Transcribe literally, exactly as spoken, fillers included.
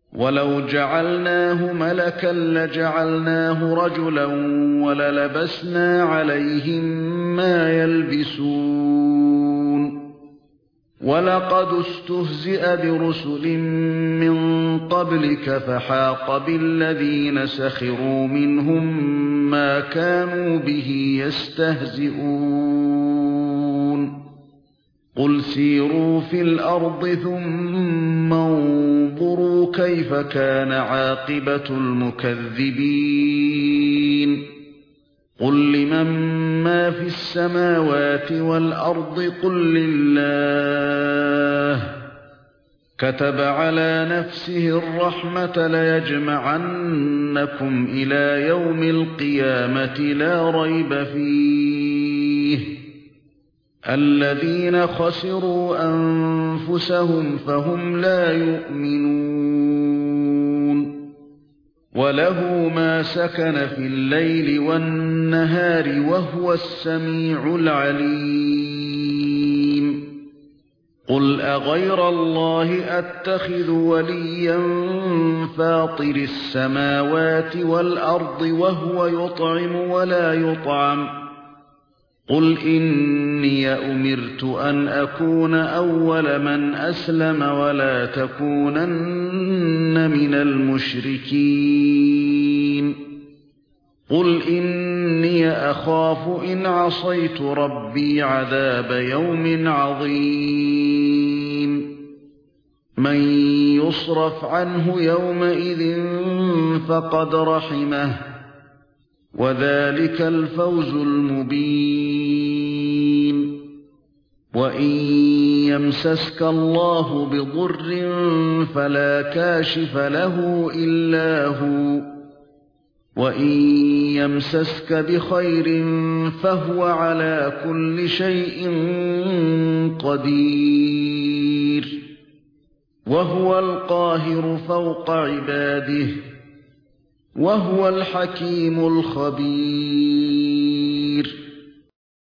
وَلَوْ جَعَلْنَاهُ مَلَكًا لَّجَعَلْنَاهُ رَجُلًا وَلَلَبَسْنَا عَلَيْهِم مَّا يَلْبِسُونَ وَلَقَدِ اسْتُهْزِئَ بِرُسُلٍ مِّن قَبْلِكَ فَحَاقَ بِالَّذِينَ سَخِرُوا مِنْهُم مَّا كَانُوا بِهِ يَسْتَهْزِئُونَ قُلْ سِيرُوا فِي الْأَرْضِ ثُمَّ انظُرُوا كَيْفَ كَانَ عَاقِبَةُ الْمُكَذِّبِينَ قُل لِّمَن مَّا فِي السَّمَاوَاتِ وَالْأَرْضِ قُل لِّلَّهِ كَتَبَ عَلَى نَفْسِهِ الرَّحْمَةَ لَيَجْمَعَنَّكُمْ إِلَى يَوْمِ الْقِيَامَةِ لا رَيْبَ فِيهِ الَّذِينَ خَسِرُوا أَنفُسَهُمْ فَهُمْ لَا يُؤْمِنُونَ وَلَهُ مَا سَكَنَ فِي اللَّيْلِ وَالنَّهَارِ وَهُوَ السَّمِيعُ الْعَلِيمُ قُلْ أَغَيْرَ اللَّهِ أَتَّخِذُ وَلِيًّا فَاطِرِ السَّمَاوَاتِ وَالْأَرْضِ وَهُوَ يُطْعِمُ وَلَا يُطْعَمُ قُلْ إِنِّي أُمِرْتُ أَنْ أَكُونَ أَوَّلَ مَنْ أَسْلَمَ وَلَا تَكُونَنَّ مِنَ الْمُشْرِكِينَ قُلْ إِنِّي أَخَافُ إِنْ عَصَيْتُ رَبِّي عَذَابَ يَوْمٍ عَظِيمٍ مَنْ يُصْرَفْ عَنْهُ يَوْمَئِذٍ فَقَدْ رَحِمَهُ وَذَلِكَ الْفَوْزُ الْمُبِينُ وَإِنْ يَمْسَسْكَ اللَّهُ بِضُرٍّ فَلَا كَاشِفَ لَهُ إِلَّا هُوَ وَإِنْ يَمْسَسْكَ بِخَيْرٍ فَهُوَ عَلَى كُلِّ شَيْءٍ قَدِيرٌ وَهُوَ الْقَاهِرُ فَوْقَ عِبَادِهِ وَهُوَ الْحَكِيمُ الْخَبِيرُ